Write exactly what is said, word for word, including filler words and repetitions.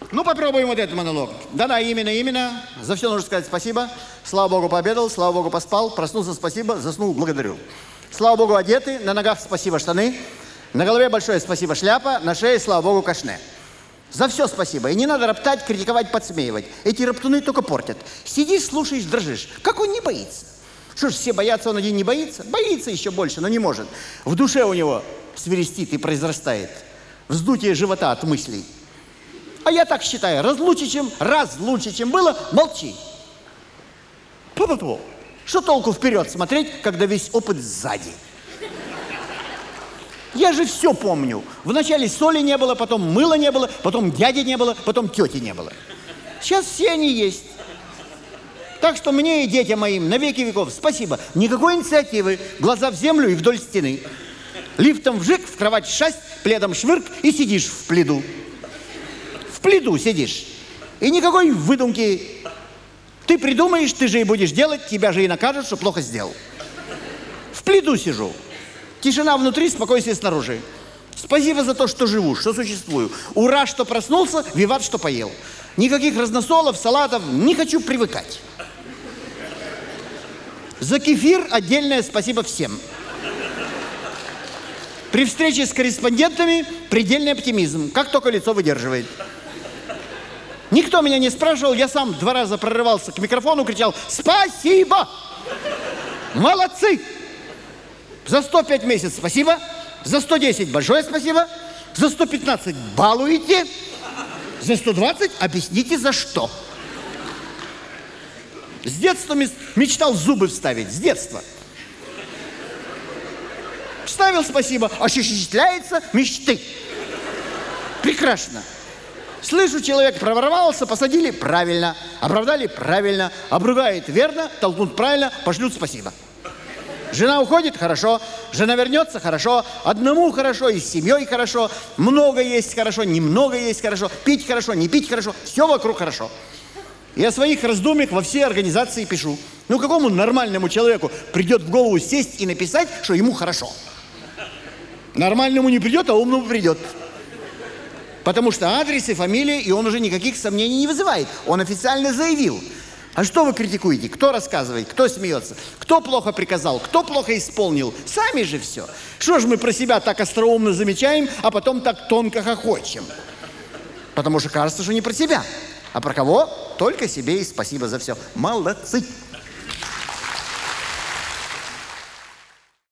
Ну, попробуем вот этот монолог. Да-да, именно, именно. За все нужно сказать спасибо. Слава Богу, пообедал, слава Богу, поспал. Проснулся, спасибо, заснул, благодарю. Слава Богу, одеты, на ногах спасибо, штаны. На голове большое спасибо, шляпа, на шее, слава Богу, кашне. За все спасибо. И не надо роптать, критиковать, подсмеивать. Эти роптуны только портят. Сидишь, слушаешь, дрожишь. Как он не боится? Что ж, все боятся, он один не боится? Боится еще больше, но не может. В душе у него свирестит и произрастает вздутие живота от мыслей. А я так считаю, раз лучше, чем, раз лучше, чем было, молчи. Пу-пу-пу. Что толку вперед смотреть, когда весь опыт сзади? Я же все помню. Вначале соли не было, потом мыла не было, потом дяди не было, потом тети не было. Сейчас все они есть. Так что мне и детям моим на веки веков спасибо. Никакой инициативы. Глаза в землю и вдоль стены. Лифтом вжик, в кровать шасть, пледом швырк и сидишь в пледу. В пледу сидишь. И никакой выдумки. Ты придумаешь, ты же и будешь делать, тебя же и накажут, что плохо сделал. В пледу сижу. Тишина внутри, спокойствие снаружи. Спасибо за то, что живу, что существую. Ура, что проснулся, виват, что поел. Никаких разносолов, салатов, не хочу привыкать. За кефир отдельное спасибо всем. При встрече с корреспондентами предельный оптимизм, как только лицо выдерживает. Никто меня не спрашивал, я сам два раза прорывался к микрофону, кричал «Спасибо! Молодцы! За сто пять месяцев спасибо, за сто десять большое спасибо, за сто пятнадцать балуете, за сто двадцать объясните за что». С детства мечтал зубы вставить, с детства. Вставил спасибо, осуществляется мечты. Прекрасно. Слышу, человек проворовался, посадили правильно, оправдали правильно, обругает верно, толкнут правильно, пошлют спасибо. Жена уходит, хорошо, жена вернется, хорошо, одному хорошо, и с семьей хорошо, много есть хорошо, немного есть хорошо, пить хорошо, не пить хорошо, все вокруг хорошо. Я о своих раздумьях во все организации пишу. Ну, какому нормальному человеку придет в голову сесть и написать, что ему хорошо? Нормальному не придет, а умному придет. Потому что адрес и фамилия, и он уже никаких сомнений не вызывает. Он официально заявил. А что вы критикуете? Кто рассказывает? Кто смеется? Кто плохо приказал? Кто плохо исполнил? Сами же все. Что ж мы про себя так остроумно замечаем, а потом так тонко хохочем? Потому что кажется, что не про себя. А про кого? Только себе и спасибо за все. Молодцы!